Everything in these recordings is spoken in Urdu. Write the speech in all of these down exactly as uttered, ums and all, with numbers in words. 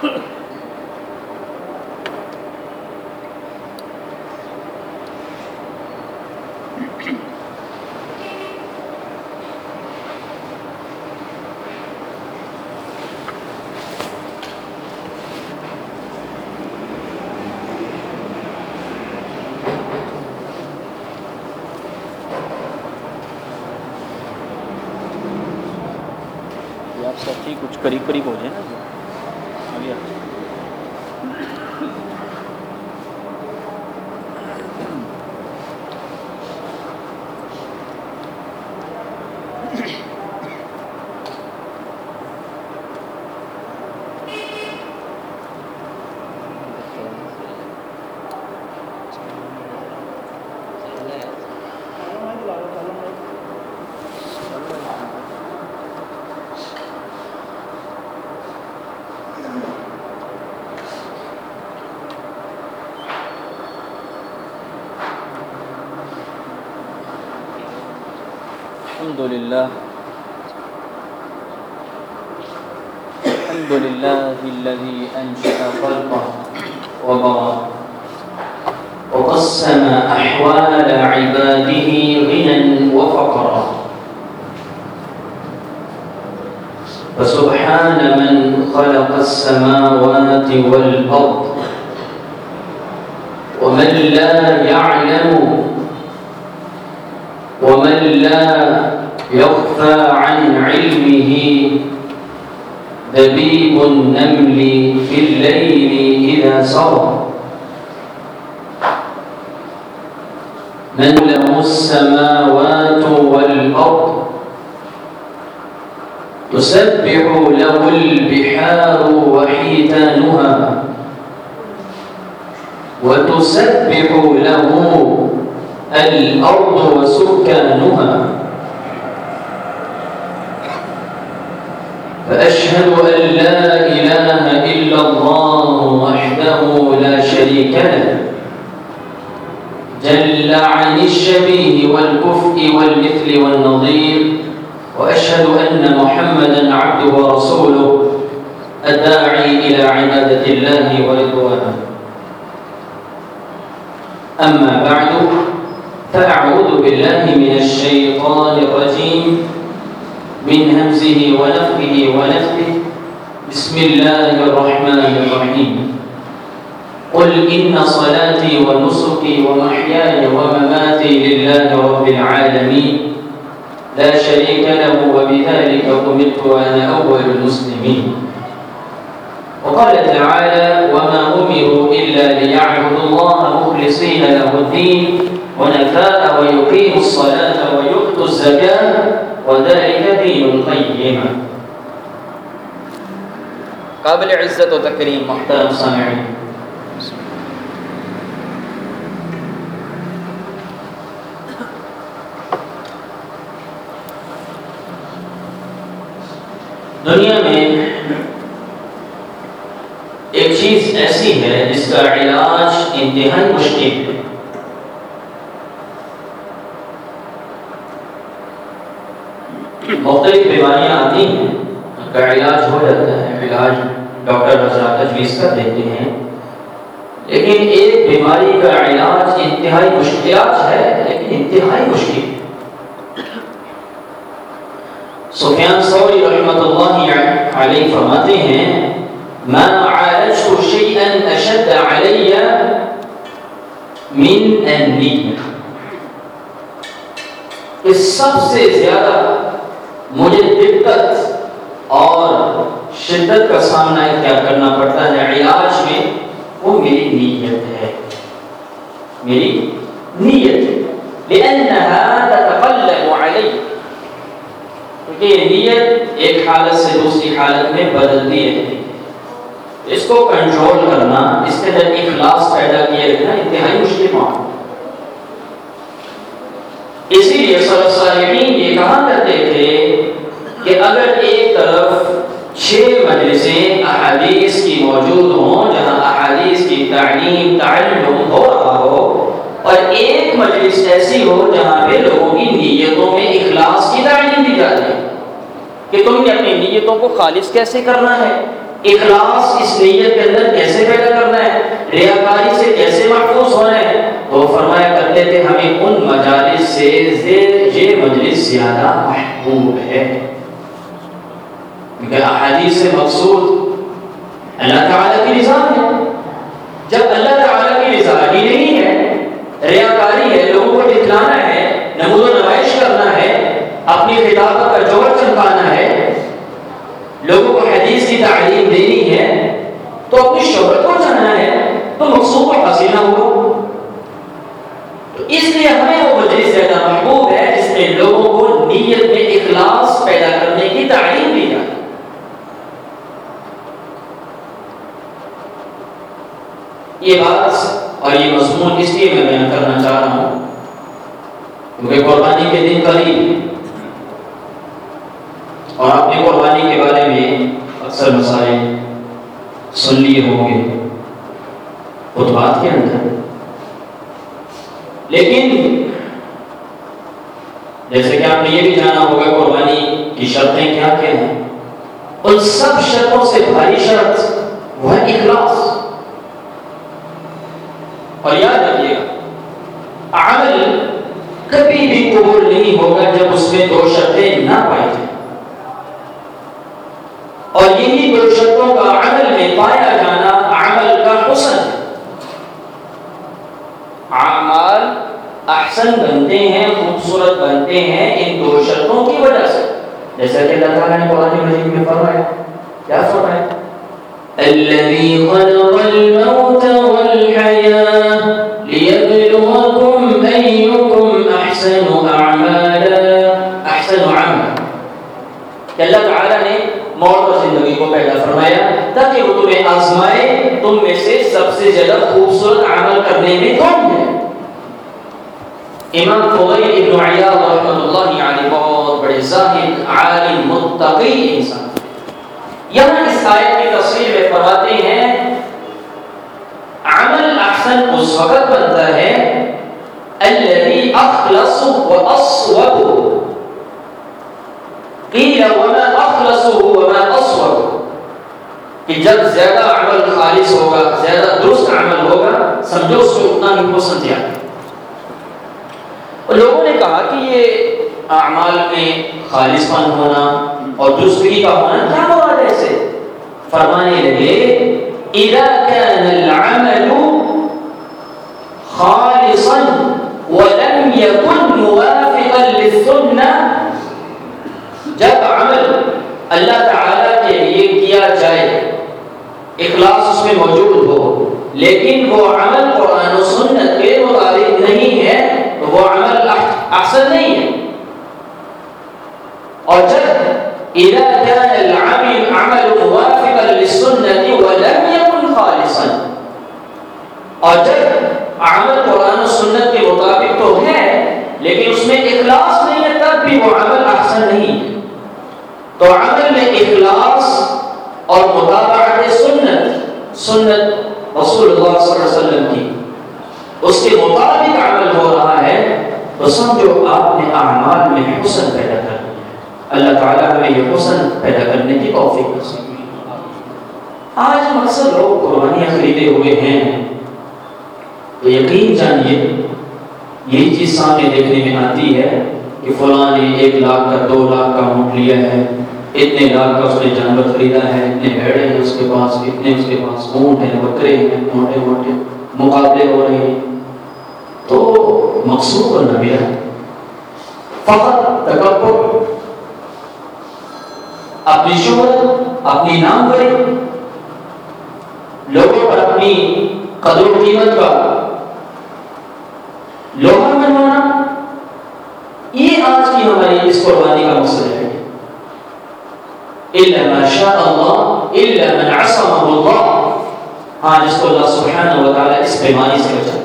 آپ ساتھی کچھ قریب قریب ہو جائے نا آگے الحمد لله الحمد لله الذي أنشأ خلقه وبرأ وقسم أحوال عباده غنى وفقرا فسبحان من خلق السماوات والأرض ومن لا يعلم ومن لا يخفى عن علمه دبيب النمل في الليل إذا سرى من له السماوات والأرض تسبح له البحار وحيتانها وتسبح له الأرض وسكانها فأشهد أن لا إله إلا الله وحده لا شريك له جل عن الشبيه والكفء والمثل والنظير وأشهد أن محمدًا عبده ورسوله الداعي إلى عبادة الله ورضوانه أما بعد فأعوذ بالله من الشيطان الرجيم من همزه ونفخه ونفثه بسم الله الرحمن الرحيم قل إن صلاتي ونسكي ومحياي ومماتي لله رب العالمين لا شريك له وبذلك أمرت وأنا أول المسلمين وقال تعالى وما أمروا إلا ليعبدوا الله مخلصين له الدين ونفاء ويقيموا الصلاة ويؤتوا الزكاة وذلك دين القيم. قابل عزت و تکریم محترم سامعین، دنیا میں ایک چیز ایسی ہے جس کا علاج انتہائی مشکل ہے. مختلف بیماریاں آتی ہیں، ان کا علاج ہو جاتا ہے، علاج ڈاکٹر حضرات تجویز کر دیتے ہیں، لیکن ایک بیماری کا علاج انتہائی مشکل علاج ہے لیکن انتہائی مشکل. سفیان ثوری رحمۃ اللہ علیہ فرماتے ہیں ما عالجت شيئا اشد علي من النية. اس سب سے زیادہ مجھے دقت اور شدت کا سامنا اختیار کرنا پڑتا ہے علاج میں، وہ میری نیت ہے، میری نیت لأنها تتقلب علي، کیونکہ یہ نیت ایک حالت سے دوسری حالت میں بدلتی رہتی ہے. اس کو کنٹرول کرنا، اس کے اندر اخلاص پیدا کیے رکھنا انتہائی مشکل معاملہ. اسی لیے سلف صالحین یہ کہا کرتے تھے کہ اگر ایک طرف چھ مجلسیں احادیث کی موجود ہوں جہاں احادیث کی تعلیم تعلم ہو رہا ہو، اور ایک مجلس ایسی ہو جہاں پہ لوگوں کی نیتوں میں اخلاص کی تعلیم دی جاتی ہے کہ تم نے اپنی نیتوں کو خالص کیسے کرنا ہے، اخلاص اس نیت کے اندر کیسے پیدا کرنا ہے، ریاکاری سے کیسے محفوظ ہونا ہے، تو فرمایا کرتے تھے ہمیں ان مجالس سے یہ مجلس زیادہ محبوب ہے، کیونکہ احادیث سے مقصود اللہ تعالیٰ کی رضا ہے۔ جب اللہ تعالیٰ کی رضا ہی نہیں ہے، ریاکاری ہے، لوگوں کو دکھلانا ہے، نمود و نمائش کرنا ہے، اپنی خطابت کا جوہر چمکانا ہے، لوگوں کو حدیث کی تعلیم دینی ہے، تو اپنی شہرت کو جانا ہے، تو مقصود کو حاصل نہ ہوا۔ تو اس لیے ہمیں وہ مجلس زیادہ محبوب ہے جس میں لوگوں کو نیت میں اخلاص پیدا کرنے کی تعلیم دی جائے۔ یہ بات اور یہ مضمون اس لیے میں بیان کرنا چاہ رہا ہوں کیونکہ قربانی کے دن قریب، اور آپ نے قربانی کے بارے میں اکثر مسائل سن لیے ہوں گے خطبات کے اندر، لیکن جیسے کہ آپ نے یہ بھی جانا ہوگا قربانی کی شرطیں کیا کیا ہیں، ان سب شرطوں سے بھاری شرط وہ ہے اخلاص۔ اور یاد رکھیے گا عمل کبھی بھی قبول نہیں ہوگا جب اس میں دو شرطیں نہ پائی جائیں، اور یہی دو شرطوں کا عمل میں پایا جانا عمل کا حسن ہے۔ اعمال احسن بنتے ہیں، خوبصورت بنتے ہیں ان دو شرطوں کی وجہ سے، جیسا کہ اللہ تعالیٰ نے قرآن مجید میں فرمایا، کیا فرمایا؟ الذي خلق الموت والحياة ليبلوكم أيكم أحسن أعمالا أحسن عملا، کہ اللہ تعالیٰ نے موت اور زندگی کو پیدا فرمایا تاکہ وہ تمہیں آزمائے تم میں سے سب سے زیادہ خوبصورت عمل کرنے میں کون ہے۔ امام فضیل ابن عیاض رحمۃ اللہ علیہ بہت بڑے زاہد عالم متقی انسان، یہاں اس آیت کی تفسیر میں فرماتے ہیں عمل احسن اس وقت بنتا ہے الذي اخلص واصوب، قیل وما اخلص وما اصوب، کہ جب زیادہ عمل خالص ہوگا، زیادہ درست عمل ہوگا، سمجھو اس میں اتنا ہی حسن زیادہ۔ اور لوگوں نے کہا کہ یہ اعمال میں خالص پن ہونا اور درستگی کا ہونا کیا مراد ہے سے؟ فرمانے لگے اذا كان العمل خالصا ولم يكن موافقا للسنة، جب عمل اللہ تعالیٰ کے لیے کیا جائے، اخلاص اس میں موجود ہو، لیکن وہ عمل قرآن و سنت کے مطابق نہیں ہے تو وہ عمل احسن نہیں ہے۔ اور جب اذا كان العمل عمل موافقا للسنة ولم يكن خالصا، اور جب عمل قرآن و سنت کے مطابق تو ہے لیکن اس میں اخلاص نہیں ہے تب بھی وہ عمل احسن نہیں ہے۔ تو عمل میں اخلاص اور متابعت سنت سنت رسول اللہ صلی اللہ علیہ وسلم کی اس کے مطابق عمل ہو رہا ہے تو سمجھو آپ نے اعمال میں حسن پیدا کر دیا۔ اللہ تعالیٰ ہمیں یہ حسن پیدا کرنے کی توفیق نصیب کرے۔ آج ہم اکثر لوگ قربانیاں خریدے ہوئے ہیں تو یقین جانیے یہی چیز سامنے دیکھنے میں آتی ہے کہ فلاں نے ایک لاکھ کا دو لاکھ کا اونٹ لیا ہے، اتنے لاکھ کا اس نے جانور خریدا ہے، اتنے بھیڑے ہیں اس کے پاس، اتنے اس کے پاس اونٹ ہیں، بکرے ہیں، موٹے موٹے مقابلے ہو رہے ہیں۔ تو مقصود اور نبیہ فقط تکبر، اپنی شہرت، اپنی ناموری، لوگوں پر اپنی قدر و قیمت کا لوہا منوانا، یہ آج کی ہماری اس قربانی کا مقصد ہے۔ الا ما شاء اللہ الا من عصمه اللہ، ہاں جس کو اللہ سبحانہ و تعالی اس بیماری سے بچائے،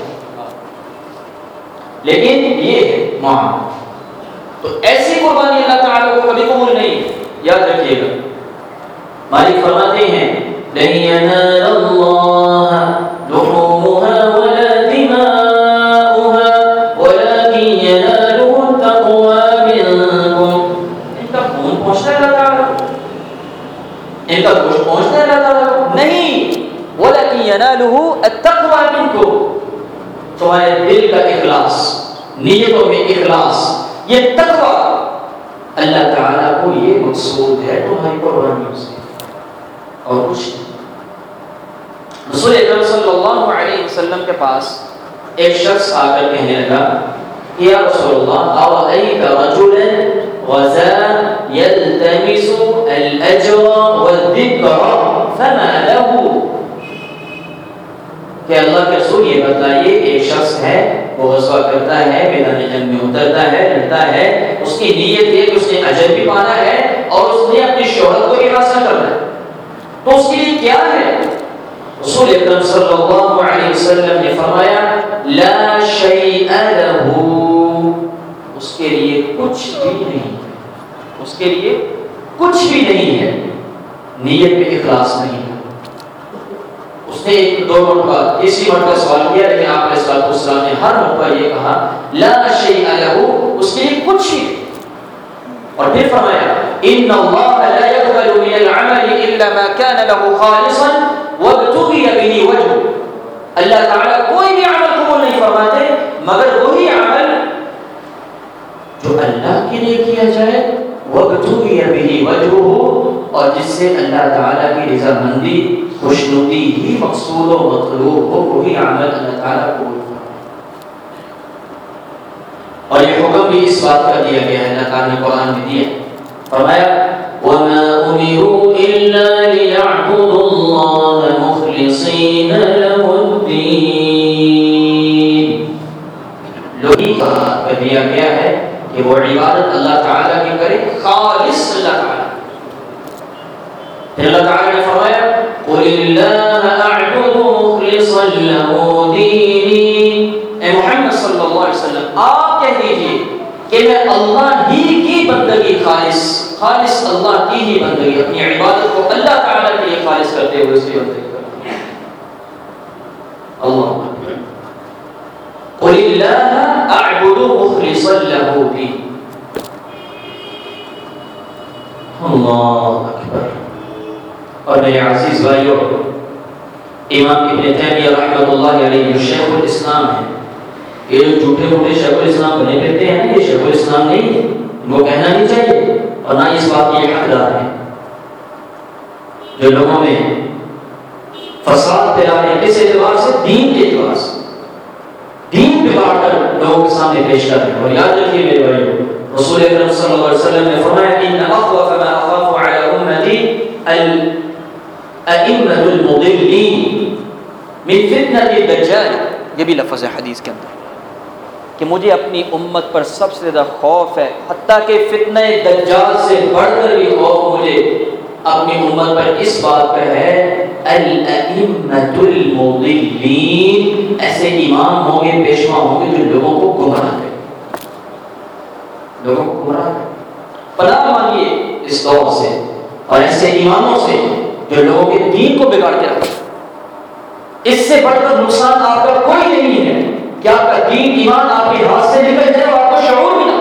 لیکن یہ ہے معاملہ۔ تو ایسی قربانی اللہ تعالیٰ کو کبھی قبول نہیں، یاد رکھیے گا۔ مالک فرماتے ہیں لن ينال الله لحومها ولا دماؤها ولكن يناله التقوى منكم۔ ان کا خون پہنچتا ہے اللہ تعالیٰ کو، ان کا گوشت پہنچتا ہے اللہ وَلَكِنْ يَنَالُهُ التَّقْوَى مِنْكُمْ، تمہارے دل کا اخلاص، نیتوں میں اخلاص، یہ تقوی، اللہ تعالیٰ کو یہ مقصود ہے تمہاری قربانیوں سے اور کچھ نہیں۔ رسول اکرم صلی اللہ علیہ وسلم کے پاس ایک شخص آ کر کہنے لگا یا رسول اللہ أرأيت رجلا غزا يلتمس الأجر والذكر فما له، کہ اللہ کے رسول یہ بتائیے ایک شخص ہے وہ غزوہ کرتا ہے، میدان جنگ میں اترتا ہے، لڑتا ہے، اس کی نیت یہ کہ اس نے اجر بھی پانا ہے اور اس نے اپنی شہرت کو بھی حاصل کرنا ہے، تو اس کے لیے کیا ہے؟ رسول اکرم صلی اللہ علیہ وسلم نے فرمایا لا شیء لہ، اس کے لیے کچھ بھی نہیں ہے، اس کے لیے کچھ بھی نہیں ہے، نیت میں اخلاص نہیں ہے۔ اس نے ایک دو مرتبہ اسی مرتبہ سوال کیا، لیکن آپ علیہ الصلوۃ والسلام نے ہر مرتبہ یہ کہا لا شیء لہ، اس کے لیے کچھ بھی نہیں، اور پھر فرمایا ان اللہ لا يقبل من العمل الا ما كان له خالصا وابتغي به وجهه، اللہ تعالیٰ کوئی بھی عمل قبول نہیں فرماتے مگر وہی عمل جو اللہ کے لیے کیا جائے، وابتغي به وجهه، اور جس سے اللہ تعالیٰ کی رضامندی خوشنودی ہی مقصود و مطلوب ہو، وہی عمل اللہ تعالیٰ قبول فرماتے۔ اور یہ حکم بھی اس بات کا دیا گیا ہے، اللہ تعالیٰ نے قرآن میں دیا، فرمایا وَمَا أُمِرُوا إِلَّا لِيَعْبُدُوا اللَّهَ مُخْلِصِينَ لَهُ الدِّينَ، لوگی کا دیا گیا ہے کہ وہ عبادت اللہ تعالیٰ کی کرے، خالص اللہ تعالیٰ۔ پھر اللہ تعالیٰ نے فرمایا قُلِ اللَّهَ أَعْبُدُ مُخْلِصًا لَهُ دِينِي، اے محمد صلی اللہ علیہ وسلم آپ کہہ دیجئے کہ میں اللہ ہی کی بندگی خالص خالص اللہ کی ہی بندگی، اپنی عبادت کو اللہ تعالیٰ کے لیے خالص کرتے ہوئے اس کی بندگی کرتا ہوں۔ اللہ قُلِ اللَّهَ أَعْبُدُ مُخْلِصًا لَهُ دِينِي، اللہ اکبر۔ اور میرے عزیز بھائیو، امام ابن تیمیہ رحمۃ اللہ علیہ جو شیخ الاسلام ہے، یہ جو جھوٹے موٹے شیخ الاسلام بنے پھرتے ہیں یہ شیخ الاسلام نہیں ہے، ان کو کہنا نہیں چاہیے اور نہ اس بات کی حقدار ہے۔ جو لوگوں میں فساد پھیلا رہے ہیں، کس اعتبار سے؟ دین کے اعتبار سے، دین بگاڑ کر لوگوں کے سامنے پیش کر رہے ہیں۔ اور یاد رکھیے میرے بھائیو، رسول اکرم صلی اللہ علیہ وسلم نے فرمایا ان اخوف ما اخاف علی امتی الائمة المضلین من فتنة الدجال، یہ بھی لفظ ہے حدیث کے اندر کہ مجھے اپنی امت پر سب سے زیادہ خوف ہے، حتیٰ کہ فتنہ دجال سے بڑھ کر بھی خوف مجھے اپنی امت پر اس بات پر ہے الائمة المضلین، ایسے امام ہوں گے، پیشوا ہوں گے جو لوگوں کو گمراہ کریں، لوگوں کو گمراہ کریں۔ پناہ مانگیے اس دور سے اور ایسے اماموں سے جو لوگوں کے دین کو بگاڑ کے رکھتے، اس سے بڑھ کر نقصان آپ کا کوئی نہیں ہے کہ آپ کا دین ایمان آپ کے ہاتھ سے نکل جائے اور آپ کو شعور بھی نہ۔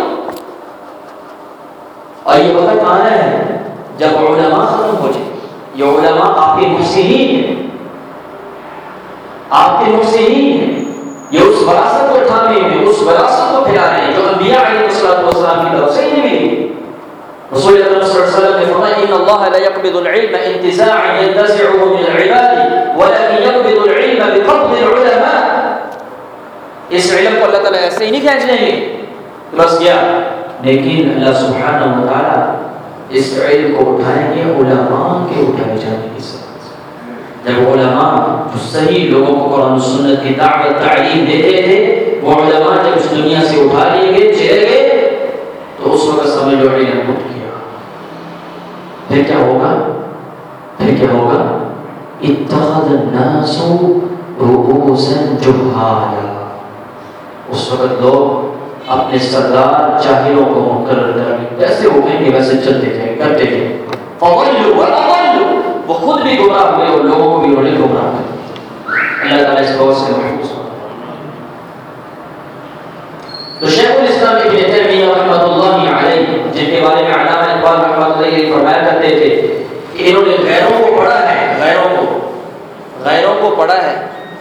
اور یہ وقت آنا ہے جب علماء ختم ہو جائے، یہ علماء آپ کے محسنین ہیں، آپ کے محسنین ہیں، یہ اس وراثت کو تھامے ہوئے، اس وراثت کو پھیلا رہے ہیں جو انبیاء علیہ السلام کی طرف سے انہیں ملی۔ رسول اللہ صلی اللہ علیہ وسلم نے فرمایا ان اللہ لا يقبض العلم انتزاعا ينتزعه من العباد ولكن يقبض العلم بقبض العلماء، اس علم کو اللہ تعالیٰ ایسے ہی نہیں کھینچ لیں گے بس کیا، لیکن اللہ سبحانہ و تعالیٰ اس علم کو اٹھائیں گے علماء کے اٹھائے جانے کی سبب۔ جب علماء جو صحیح لوگوں کو قرآن و سنت کی دعوت تعلیم دیتے تھے، وہ علماء جب اس دنیا سے اٹھا لیے گئے، چلے گئے، تو اس وقت سمجھ لو علم اٹھ گیا۔ پھر کیا ہوگا؟ پھر کیا ہوگا؟ اتخذ الناس رؤوسا جہالا، اس وقت لوگ اپنے سردار جاہلوں کو مقرر کر کے جیسے وہ کہیں گے ویسے چلتے جائیں، کرتے جائیں، فضلوا واضلوا، وہ خود بھی گمراہ ہوئے اور لوگوں کو بھی انہوں نے گمراہ کیا۔ اللہ تعالیٰ اس دور سے محفوظ ہو۔ تو شیخ الاسلام ابن تیمیہ رحمۃ اللہ علیہ، جن کے بارے میں علامہ اقبال رحمۃ اللہ علیہ فرمایا کرتے تھے کہ انہوں نے غیروں کو پڑھا ہے، غیروں کو غیروں پڑا ہے،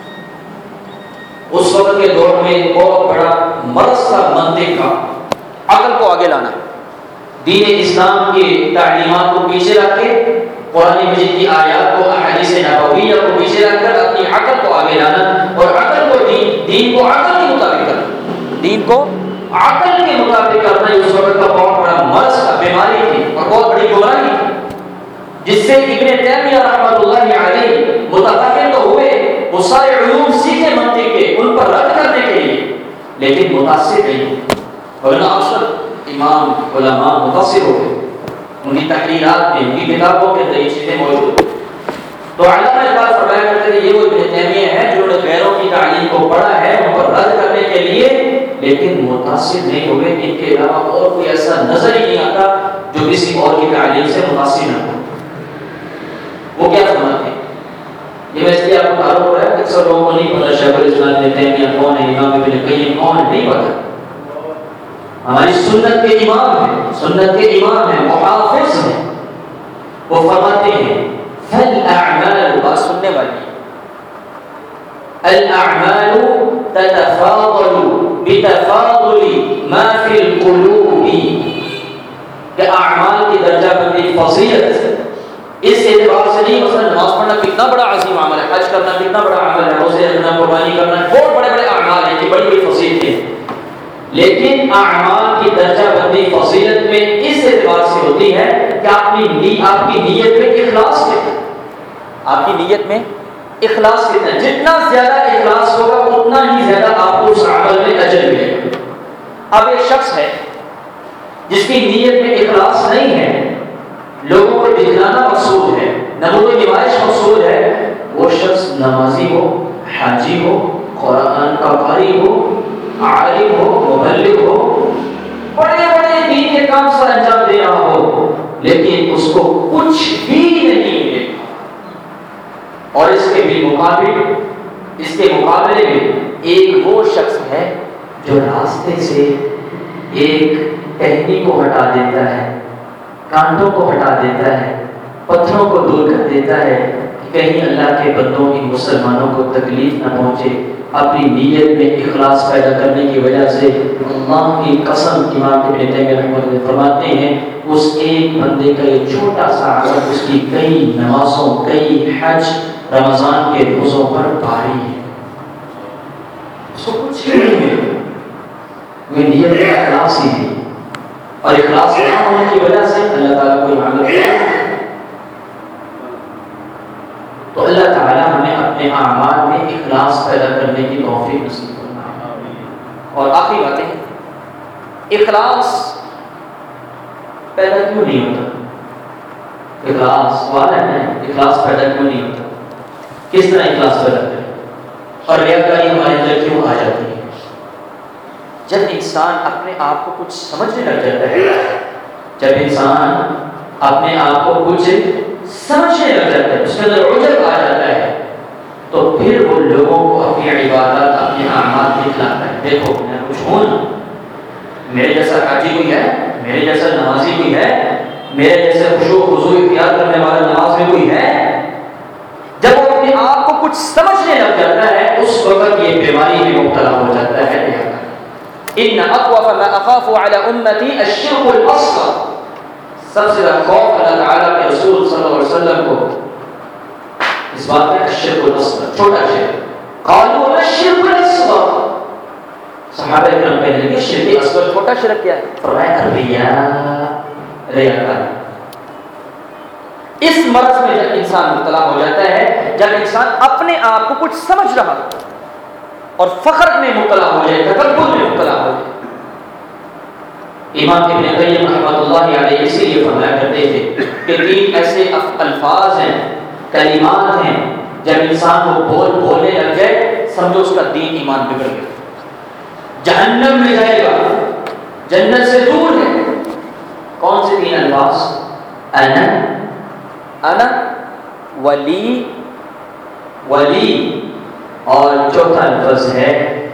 اس وقت کے دور میں بہت بڑا مرض تھا منطق کا، عقل کو آگے لانا، دین اسلام کی تعلیمات کو پیچھے رکھ کے، قرآن مجید کی آیات کو، احادیث نبویہ کو پیچھے رکھ کر اپنی عقل کو آگے لانا، اور عقل کو دین دین کو عقل کے مطابق کرنا، دین کو عقل کے مطابق کرنا اس وقت کا بہت بڑا مرض تھا، بیماری تھی اور بہت بڑی گمراہی تھی، جس سے ابن تیمیہ رحمۃ اللہ علیہ متفقہ تو ہوئے، وہ سارے علوم سیکھے منطق کے، ان پر رد کرنے کے لیے، لیکن متاثر نہیں، ورنہ اکثر امام علماء متاثر ہو گئے، ان کی تحریرات میں، ان کی کتابوں کے اندر یہ چیزیں موجود ہیں۔ تو علامہ اقبال فرمایا کرتے ہیں یہ وہ ابن تیمیہ ہیں جنہوں نے غیروں کی تعلیم کو پڑھا ہے ان پر رد کرنے کے لیے، لیکن متاثر نہیں ہوئے، ان کے علاوہ اور کوئی ایسا نظر ہی نہیں آتا جو کسی اور کی تعلیم سے متاثر نہ ہو۔ وہ کیا فرماتے ہیں؟ یہ میں اس لیے آپ کو معلوم ہو رہا ہے کہ اکثر لوگوں کو نہیں پتا شیخ الاسلام ابن تیمیہ کون ہے، امام ابن قیم کون ہے، نہیں پتا۔ ہماری سنت کے امام ہیں، سنت کے امام ہیں، محافظ ہیں، وہ فرماتے ہیں فالاعمال، بات سننے والی، الاعمال تتفاضل بتفاضل ما فی القلوب، کہ اعمال کی درجہ بندی فضیلت اس اعتبار سے نہیں، مثلا نماز پڑھنا کتنا بڑا عظیم عمل ہے، حج کرنا کتنا بڑا عمل ہے، روزے رکھنا، قربانی کرنا بہت بڑے بڑے اعمال ہیں، یہ بڑی بڑی فضیلت ہے، لیکن اعمال کی درجہ بندی فضیلت میں اس اعتبار سے ہوتی ہے کہ آپ کی نی آپ کی نیت میں اخلاص کتنا، آپ کی نیت میں اخلاص کتنا، جتنا زیادہ اخلاص ہوگا اتنا ہی زیادہ آپ کو اس عمل میں اجر ملے گا۔ اب ایک شخص ہے جس کی نیت میں اخلاص نہیں ہے، لوگوں کو دکھلانا مقصود ہے، نمود و نمائش مقصود ہے، وہ شخص نمازی ہو، حاجی ہو، قرآن کا قاری ہو، عالم ہو، مبلغ ہو، بڑے بڑے دین کے کام سر انجام دے رہا ہو، لیکن اس کو کچھ بھی نہیں ملے، اور اس کے بھی مقابل اس کے مقابلے میں ایک وہ شخص ہے جو راستے سے ایک ٹہنی کو ہٹا دیتا ہے، کانٹوں کو ہٹا دیتا ہے، پتھروں کو دور کر دیتا ہے کہ کہیں اللہ کے بندوں کی مسلمانوں کو تکلیف نہ پہنچے، اپنی نیت میں اخلاص پیدا کرنے کی وجہ سے اللہ کی قسم امام ابن تیمیہ رحمۃ اللہ فرماتے ہیں اس ایک بندے کا یہ چھوٹا سا عمل اس کی کئی نمازوں، کئی حج، رمضان کے روزوں پر بھاری ہے، اس کو کچھ نہیں ہے، وہ نیت کا اخلاص ہی نہیں، اور اخلاص نہ ہونے کی وجہ سے اللہ تعالیٰ کو عمل تو اللہ تعالیٰ ہمیں اپنے اعمال میں اخلاص پیدا کرنے کی توفیق نصیب فرمائے۔ اور آخری باتیں، اخلاص پیدا کیوں نہیں ہوتا؟ اخلاص والا ہے، اخلاص پیدا کیوں نہیں ہوتا؟ کس طرح اخلاص پیدا کرے؟ اور ریاکاری ہمارے اندر کیوں آ جاتی ہے؟ جب انسان اپنے آپ کو کچھ سمجھنے لگ جاتا ہے، جب انسان اپنے آپ کو کچھ سمجھنے لگ جاتا ہے، اس کے اندر عجب آ جاتا ہے، تو پھر وہ لوگوں کو اپنی عبادات، اپنے اعمال دکھلاتا ہے، دیکھو میں کچھ ہوں نا، میرے جیسا حاجی کوئی ہے، میرے جیسا نمازی کوئی ہے، میرے جیسے خشوع و خضوع اختیار کرنے والا نماز میں کوئی ہے۔ جب وہ اپنے آپ کو کچھ سمجھنے لگ جاتا ہے اس وقت یہ بیماری میں مبتلا ہو جاتا ہے۔ ان اخوف ما اخاف على امتی الشرك الاصغر، سب سے زیادہ خوف اللہ تعالیٰ کے رسول صلی اللہ علیہ وسلم کو اس بات میں الشرك الاصغر، چھوٹا شرک۔ قالوا الشرك الاصغر، صحابہ کرام کہنے لگے شرک اصغر چھوٹا شرک کیا ہے؟ فرمایا الریا، ریاکاری۔ اس مرض میں جب انسان مبتلا ہو جاتا ہے، جب انسان اپنے آپ کو کچھ سمجھ رہا اور فخر میں مبتلا ہو جائے، تکبر میں مبتلا ہو جائے۔ امام ابن قیم رحمۃ اللہ علیہ اسی لیے فرمایا کرتے تھے کہ تین ایسے الفاظ ہیں، کلمات ہیں، جب انسان وہ بول بولنے لگ جائے سمجھو اس کا دین ایمان بگڑ گیا، جہنم میں جائے گا، جنت سے دور ہے۔ کون سے تین الفاظ؟ انا انا ولی ولی اور چوتھا لفظ ہے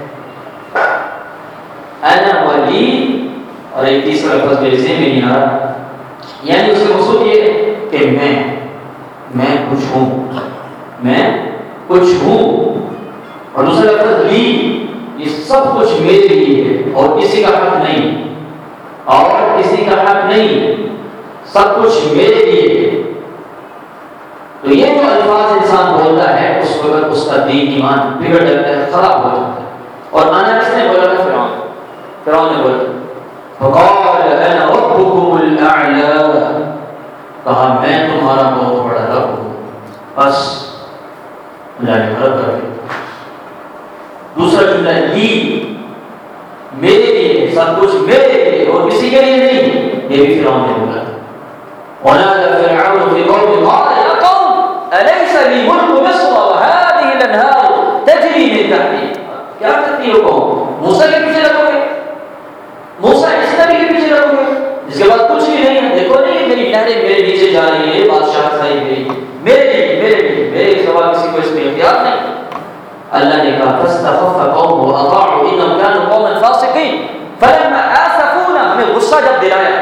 انا ولی، اور ایک تیسرا لفظ میرے ذہن میں نہیں آ رہا، یعنی اس کا مقصود یہ کہ میں میں کچھ ہوں، میں کچھ ہوں، اور دوسرا لفظ لی، یہ سب کچھ میرے لیے ہے اور کسی کا حق نہیں، اور کسی کا حق نہیں، سب کچھ میرے لیے ہے۔ تو یہ جو الفاظ انسان بولتا ہے اس وقت اس کا دین ایمان بگڑ جاتا ہے، خراب ہو جاتا ہے۔ اور آنا کس نے بولا تھا؟ فرعون فرعون نے بولا فقال انا ربكم الاعلى، کہا میں تمہارا بہت بڑا رب ہوں۔ بس اللہ نے غلط کر دیا۔ دوسرا جملہ لی، میرے لیے، سب کچھ میرے لیے اور کسی کے لیے نہیں، یہ بھی فرعون نے بولا۔ ونادى فرعون في قومه قال يا قوم أليس لي ملك مصر وهذه الأنهار تجري من تحتي، کیا کرتی ہو قوم؟ موسیٰ کے پیچھے لگو گے، موسیٰ اس نبی کے پیچھے لگو گے جس کے بعد کچھ بھی نہیں ہے؟ دیکھو نہیں میری نہریں میرے نیچے جا رہی ہے، بادشاہ صحیح میری میرے لیے میرے لیے میرے سوا کسی کو اس میں اختیار نہیں۔ اللہ نے کہا فاستخف قومه واطاعوا انهم كانوا قوما فاسقين فلما آسفونا، ہمیں غصہ جب دلایا،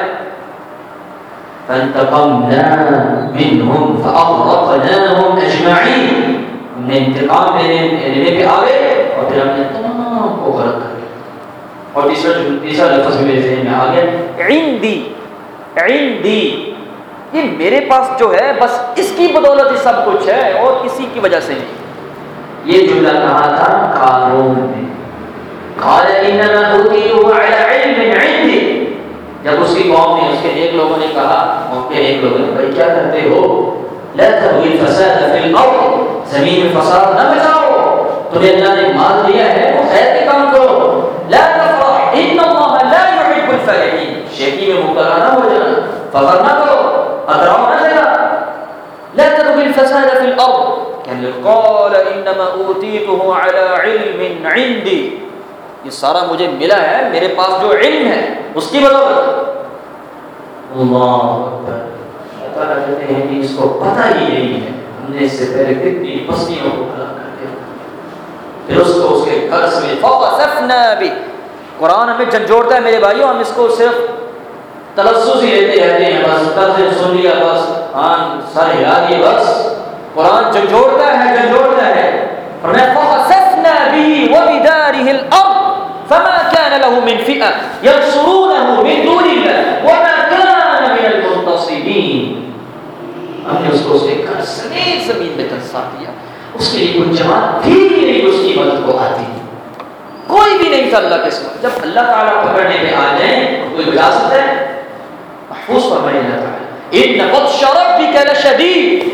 فانتقمنا منهم فأغرقناهم أجمعين، ہم نے انتقام لینے پہ آ گئے اور پھر ہم نے تمام کو غرق کر دیا۔ اور تیسرا تیسرا لفظ میرے ذہن میں آ گیا عندی، عندی، یہ میرے پاس جو ہے بس اس کی بدولت ہی سب کچھ ہے اور کسی کی وجہ سے نہیں۔ یہ جملہ کہا تھا قارون نے، قال انما اوتیته على علم عندي، جب اس کی قوم نے، اس کے ایک لوگوں نے کہا، اور کے ایک لوگوں نے بھائی کیا کرتے ہو، لا تبغوا الفساد في الارض، زمین میں فساد نہ مچاؤ، تمہیں اللہ نے مال دیا ہے وہ خیر کے کام کرو، لا تفرح ان اللہ لا يحب الفرحین، شیخی میں مبتلا نہ ہو جانا، فخر نہ کرو، اتراؤ نہ دینا، لا تبغوا الفساد في الارض، یعنی قال انما اوتیته على علم عندي، یہ سارا مجھے ملا ہے میرے پاس جو علم ہے اس کی بدولت۔ اللہ اکبر، اللہ تعالیٰ کہتے ہیں کہ اس کو پتہ ہی نہیں ہے ہم نے اس سے پہلے کتنی بستیوں کو ہلاک کر دیا، پھر اس کو اس کے قرض میں فَخَسَفْنَا بِهِ، قرآن ہمیں جھنجھوڑتا ہے میرے بھائیوں، ہم اس کو صرف تلفظ ہی لیتے رہتے ہیں، بس طرز سن لیا، بس ہاں سر ہلا دیے، بس قرآن جھنجھوڑتا ہے جھنجھوڑتا ہے۔ فرمایا فَخَسَفْنَا بِهِ وَبِدَارِهِ الْأَرْضِ فما كان له من فئة ينصرونه من دون الله وما كان من المنتصرين، ہم نے اس کو اس کے گھر سمیت زمین میں دھنسا دیا، اس کے لیے کوئی جماعت بھی نہیں اس کی مدد کو آتی، کوئی بھی نہیں تھا اللہ کے سوا۔ جب اللہ تعالیٰ پکڑنے پہ آ جائیں کوئی بجا سکتا ہے؟ محفوظ فرمائے اللہ تعالیٰ ان بطش ربك لشدید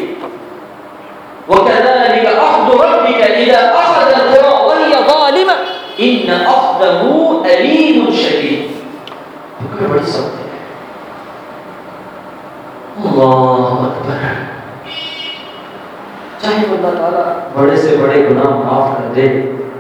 وكذلك أخذ ربك إذا أخذ القرى وهي ظالمة ان اخذه علیم شدید، بڑی سخت ہے۔ اللہ اکبر، چاہے اللہ تعالیٰ بڑے سے بڑے گناہ معاف کر دے،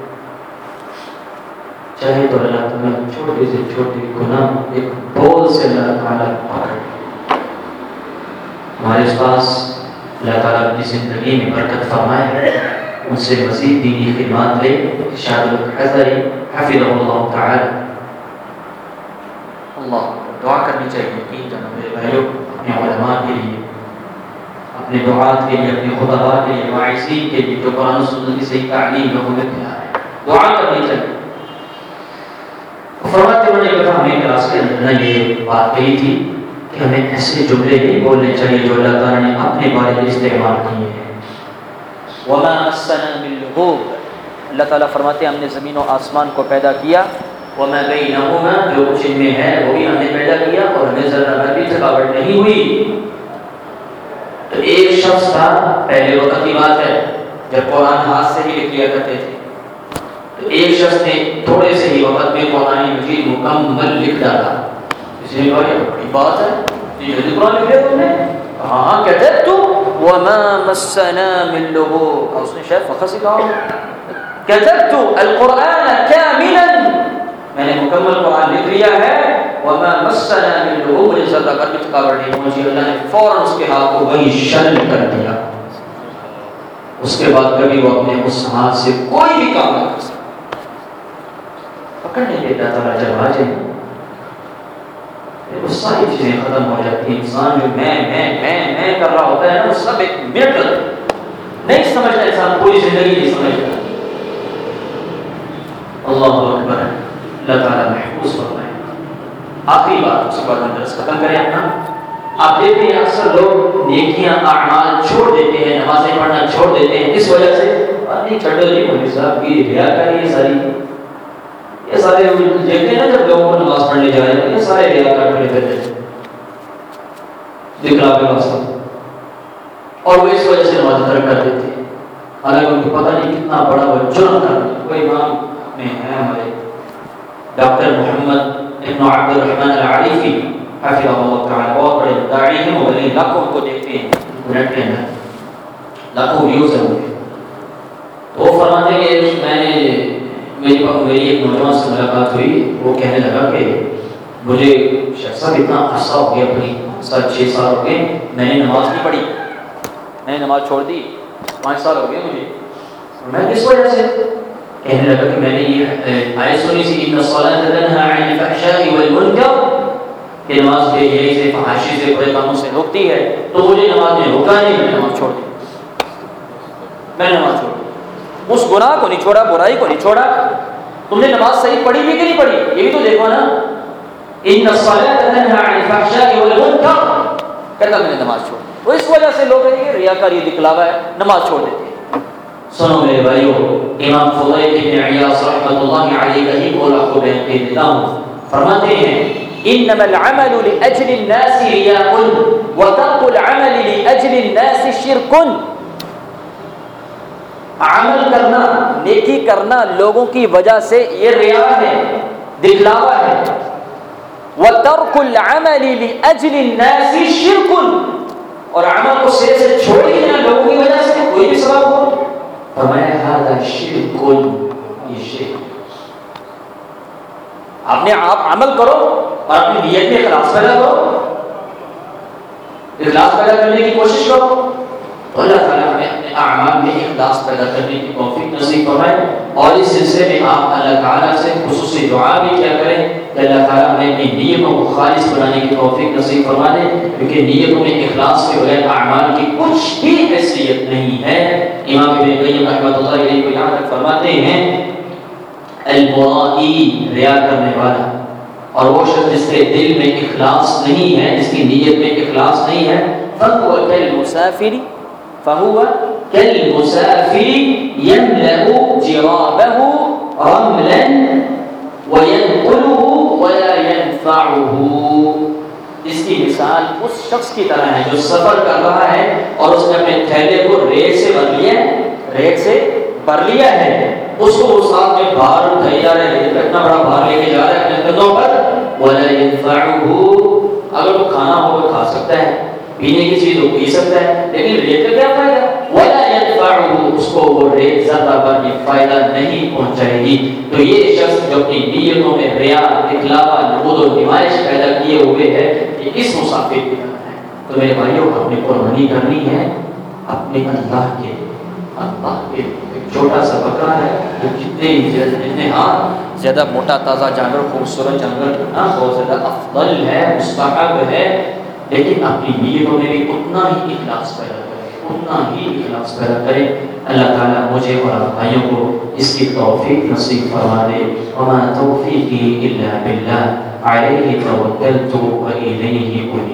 چاہے تو اللہ تمہیں چھوٹے سے چھوٹے گناہ ایک بول سے اللہ تعالیٰ پکڑ لے۔ ہمارے پاس اللہ تعالیٰ اپنی زندگی میں برکت فرمائے، ان سے مزید دینی خدمات لے، ارشاد الحضری حفظہ اللہ تعالی۔ اللہ دعا کرنی چاہیے کہ جناب میرے بھائیوں، اپنے علماء کے لیے، اپنے دعات کے لیے، اپنے خطباء کے لیے، واعظین کے لیے جو قرآن و سنت کی صحیح تعلیم لوگوں میں پھیلا رہے ہیں، دعا کرنی چاہیے۔ فرماتے انہوں نے کہا ہمیں کلاس کے اندر یہ بات کہی تھی کہ ہمیں ایسے جملے نہیں بولنے چاہیے جو اللہ تعالیٰ نے اپنے بارے میں استعمال کیے ہیں۔ وما مسنا من لغوب، اللہ تعالیٰ فرماتے ہیں ہم نے زمین و آسمان کو پیدا کیا، وما بینہما، جو کچھ ان میں ہے وہ بھی ہم نے پیدا کیا، اور ہمیں ذرا بھر بھی تھکاوٹ نہیں ہوئی۔ تو ایک شخص تھا، پہلے وقت کی بات ہے جب قرآن ہاتھ سے ہی لکھ لیا کرتے تھے، تو ایک شخص نے تھوڑے سے ہی وقت میں قرآن مجید مکمل لکھ ڈالا۔ اس نے کہا یہ بڑی بات ہے، یہ جلدی قرآن لکھ لیا تم نے؟ ہاں کہتے تو وما مسنا من لغوب، اور اس نے شاید فخر سے کہا كتبت القرآن كاملا، میں نے مکمل قرآن لکھ لیا ہے، وما مسنا من لغوب، مجھے ذرا کر بھی تھکاوٹ نہیں پہنچی۔ اللہ نے فوراً اس کے ہاتھ کو وہی شل کر دیا، اس کے بعد کبھی وہ اپنے اس ہاتھ سے کوئی بھی کام نہ کر سکتا۔ پکڑنے کے اللہ تعالیٰ جب آ جائے وہ ساری چیزیں ختم ہو جاتی ہیں، انسان جو میں میں میں میں کر رہا ہوتا ہے نا وہ سب ایک منٹ نہیں سمجھتا انسان، پوری زندگی نہیں سمجھتا. اللہ اکبر. اللہ تعالیٰ محفوظ فرمائے. آخری بات اس کے بعد ہم درس ختم کریں اپنا. آپ دیکھتے ہیں اکثر لوگ نیکیاں اعمال چھوڑ دیتے ہیں، نمازیں پڑھنا چھوڑ دیتے ہیں اس وجہ سے نہیں چھٹو جی مولوی صاحب کی ریاکاری یہ ساری یہ سارے دیکھتے ہیں نا جب لوگوں کو نماز پڑھنے جا رہے ہیں یہ سارے ریاکار کھڑے پھرتے ہیں دکھلاوے واسطے اور وہ اس وجہ سے نماز ترک کر دیتے ہیں. حالانکہ ان کو پتہ نہیں کتنا بڑا وہ جرم تھا. کوئی امام میں ہے ہمارے ڈاکٹر محمد ابن عبد الرحمن العریفی حفظہ اللہ تعالیٰ، بہت بڑے داعی ہیں، مبلغ، لاکھوں کو دیکھتے ہیں نیٹ کے اندر، لاکھوں ویوز ہیں. تو وہ فرماتے ہیں کہ میں نے میری میری ایک نوجوان سے ملاقات ہوئی. وہ کہنے لگا کہ مجھے شیخ صاحب اتنا عرصہ ہو گیا، اپنی سات چھ سال ہو گئے میں نے نماز نہیں پڑھی، میں نے نماز چھوڑ دی، پانچ سال ہو گئے مجھے. میں کس وجہ سے؟ کہنے لگا کہ میں نے یہ آیت سنی سی ان الصلاۃ تنہی عن الفحشاء والمنکر کہ نماز کے یہی سے فحاشی سے برے کاموں سے روکتی ہے، تو مجھے نماز نے روکا نہیں، میں نے نماز چھوڑ دی. میں نے نماز چھوڑ دی، اس گناہ کو نہیں چھوڑا، برائی کو نہیں چھوڑا. تم نے نماز صحیح پڑھی بھی کہ نہیں پڑھی یہ بھی تو دیکھو نا. ان الصلاۃ تنہی عن الفحشاء والمنکر کہتا میں نے نماز چھوڑ دی. تو اس وجہ سے لوگ کہیں گے ریاکار یہ دکھلاوا ہے، نماز چھوڑ دیتے ہیں. سنو میرے بھائیو، امام فضیل بن عیاض رحمۃ اللہ علیہ کا ہی قول آپ کو بیان کر دیتا ہوں. فرماتے ہیں انما العمل لاجل الناس رياء وترك العمل لاجل الناس شرك. عمل کرنا، نیکی کرنا لوگوں کی وجہ سے یہ ریا ہے، دکھلاوا ہے. وترك العمل لاجل الناس شرك، اور عمل کو سرے سے چھوڑ دینا لوگوں کی وجہ سے کوئی بھی سبب ہو. فرمایا ھذا شرک، یہ شرک. آپ نے آپ عمل کرو اور اپنی نیت میں اخلاص پیدا کرو، اخلاص پیدا کرنے کی کوشش کرو تو اللہ تعالیٰ ہمیں اپنے اعمال میں اخلاص پیدا کرنے کی توفیق نصیب فرمائے. اور اس سلسلے میں آپ اللہ تعالیٰ سے خصوصی دعا بھی کیا کریں کہ اللہ تعالیٰ ہمیں اپنی نیتوں کو خالص بنانے کی توفیق نصیب فرما دے، کیونکہ نیتوں میں اخلاص کے بغیر اعمال کی کچھ بھی حیثیت نہیں ہے. امام ابن قیم رحمۃ اللہ علیہ کو یہاں تک فرماتے ہیں المرائی، ریا کرنے والا، اور وہ شخص جس کے دل میں اخلاص نہیں ہے، جس کی نیت میں اخلاص نہیں ہے، فهو كالمسافر فهو كالمسافر يملأ جرابه رملا وينقله ولا ينفعه. اس کی مثال اس شخص کی طرح ہے جو سفر کر رہا ہے اور اس نے اپنے تھیلے کو ریت سے بھر لیا ہے، ریت سے بھر لیا ہے، اس کو وہ ساتھ میں بھار اٹھائی جا رہا ہے، اتنا بڑا بھار لے کے جا رہا ہے اپنے کندھوں پر. ولا ينفعه، اگر وہ کھانا ہو تو کھا سکتا ہے، پینے کی چیز وہ پی سکتا ہے، لیکن ریت کا کیا فائدہ؟ ولا ينفعه، اس کو وہ ریت ذرہ بھر بھی فائدہ نہیں پہنچائے گی. تو یہ شخص جو اپنی نیتوں میں ریا، دکھلاوا، نمود و نمائش پیدا کیے ہوئے ہے، یہ اس مسافر کی طرح ہے. تو میرے بھائیوں، اپنی قربانی کرنی ہے اپنے اللہ کے، اللہ کے. ایک چھوٹا سا بکرا ہے جو جتنے جتنے ہاں زیادہ موٹا تازہ جانور، خوبصورت جانور ہاں بہت زیادہ افضل ہے، مستحب ہے، لیکن اپنی نیتوں میں بھی اتنا ہی اخلاص پیدا کرے، اتنا ہی اخلاص پیدا کرے. اللہ تعالیٰ مجھے اور آپ بھائیوں کو اس کی توفیق نصیب فرما دے. وما توفیقی الا باللہ علیہ توکلت والیہ انیب.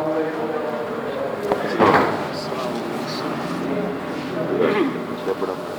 Gracias.